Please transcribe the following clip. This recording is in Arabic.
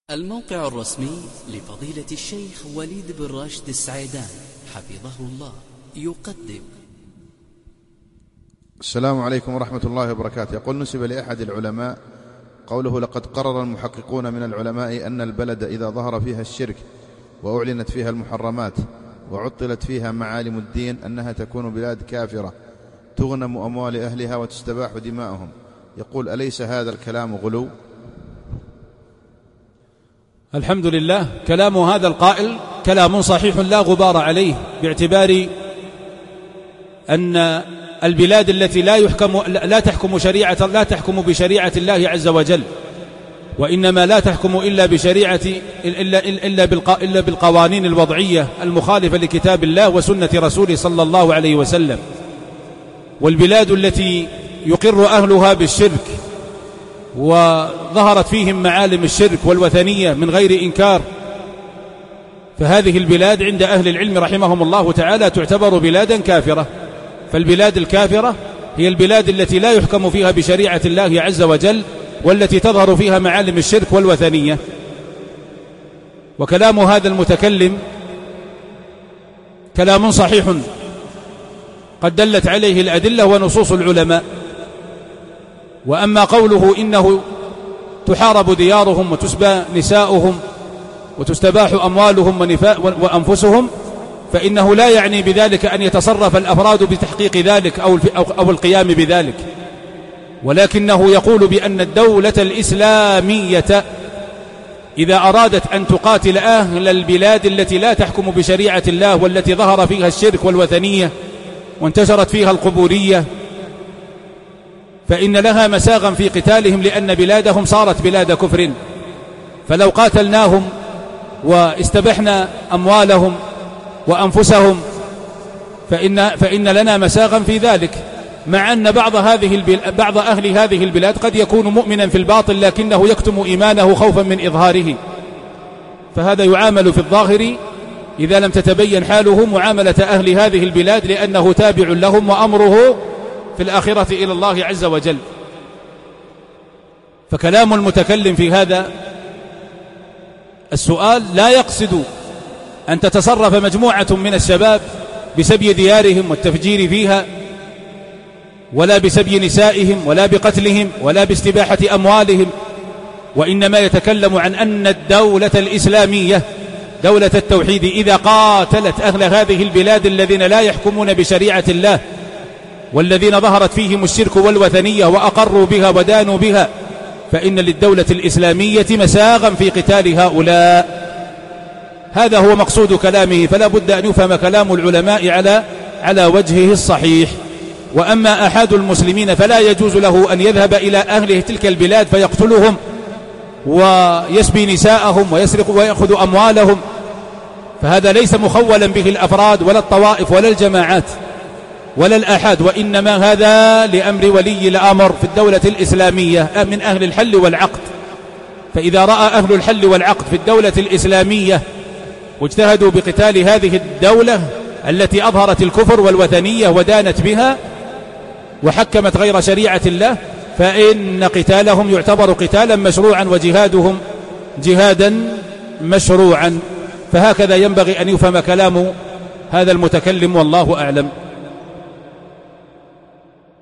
الموقع الرسمي لفضيلة الشيخ وليد بن راشد السعيدان حفظه الله يقدم. السلام عليكم ورحمة الله وبركاته. يقول نسب لأحد العلماء قوله: لقد قرر المحققون من العلماء أن البلد إذا ظهر فيها الشرك وأعلنت فيها المحرمات وعطلت فيها معالم الدين أنها تكون بلاد كافرة تغنم أموال أهلها وتستباح دماؤهم. يقول: أليس هذا الكلام غلو؟ الحمد لله، كلام هذا القائل كلام صحيح لا غبار عليه، باعتبار أن البلاد التي لا تحكم بشريعة الله عز وجل، وإنما لا تحكم إلا بالقوانين الوضعية المخالفة لكتاب الله وسنة رسوله صلى الله عليه وسلم. والبلاد التي يقر أهلها بالشرك وظهرت فيهم معالم الشرك والوثنية من غير إنكار، فهذه البلاد عند أهل العلم رحمهم الله تعالى تعتبر بلادا كافرة. فالبلاد الكافرة هي البلاد التي لا يحكم فيها بشريعة الله عز وجل، والتي تظهر فيها معالم الشرك والوثنية. وكلام هذا المتكلم كلام صحيح قد دلت عليه الأدلة ونصوص العلماء. وأما قوله إنه تحارب ديارهم وتسبى نساؤهم وتستباح أموالهم وأنفسهم، فإنه لا يعني بذلك أن يتصرف الأفراد بتحقيق ذلك أو القيام بذلك، ولكنه يقول بأن الدولة الإسلامية إذا أرادت أن تقاتل أهل البلاد التي لا تحكم بشريعة الله والتي ظهر فيها الشرك والوثنية وانتشرت فيها القبورية، فإن لها مساغا في قتالهم، لأن بلادهم صارت بلاد كفر. فلو قاتلناهم واستبحنا أموالهم وأنفسهم فإن لنا مساغا في ذلك، مع أن بعض أهل هذه البلاد قد يكون مؤمنا في الباطل لكنه يكتم إيمانه خوفا من إظهاره، فهذا يعامل في الظاهر إذا لم تتبين حاله معاملة أهل هذه البلاد، لأنه تابع لهم وأمره في الآخرة إلى الله عز وجل. فكلام المتكلم في هذا السؤال لا يقصد أن تتصرف مجموعة من الشباب بسبي ديارهم والتفجير فيها، ولا بسبي نسائهم، ولا بقتلهم، ولا باستباحة أموالهم، وإنما يتكلم عن أن الدولة الإسلامية دولة التوحيد إذا قاتلت أهل هذه البلاد الذين لا يحكمون بشريعة الله والذين ظهرت فيهم الشرك والوثنية وأقروا بها ودانوا بها، فإن للدولة الإسلامية مساغا في قتال هؤلاء. هذا هو مقصود كلامه، فلا بد أن يفهم كلام العلماء على وجهه الصحيح. وأما أحد المسلمين فلا يجوز له أن يذهب إلى أهل تلك البلاد فيقتلهم ويسبي نساءهم ويسرق ويأخذ أموالهم، فهذا ليس مخولا به الأفراد ولا الطوائف ولا الجماعات ولا الآحاد، وإنما هذا لأمر ولي الأمر في الدولة الإسلامية من أهل الحل والعقد. فإذا رأى أهل الحل والعقد في الدولة الإسلامية واجتهدوا بقتال هذه الدولة التي أظهرت الكفر والوثنية ودانت بها وحكمت غير شريعة الله، فإن قتالهم يعتبر قتالا مشروعا وجهادهم جهادا مشروعا. فهكذا ينبغي أن يفهم كلام هذا المتكلم، والله أعلم.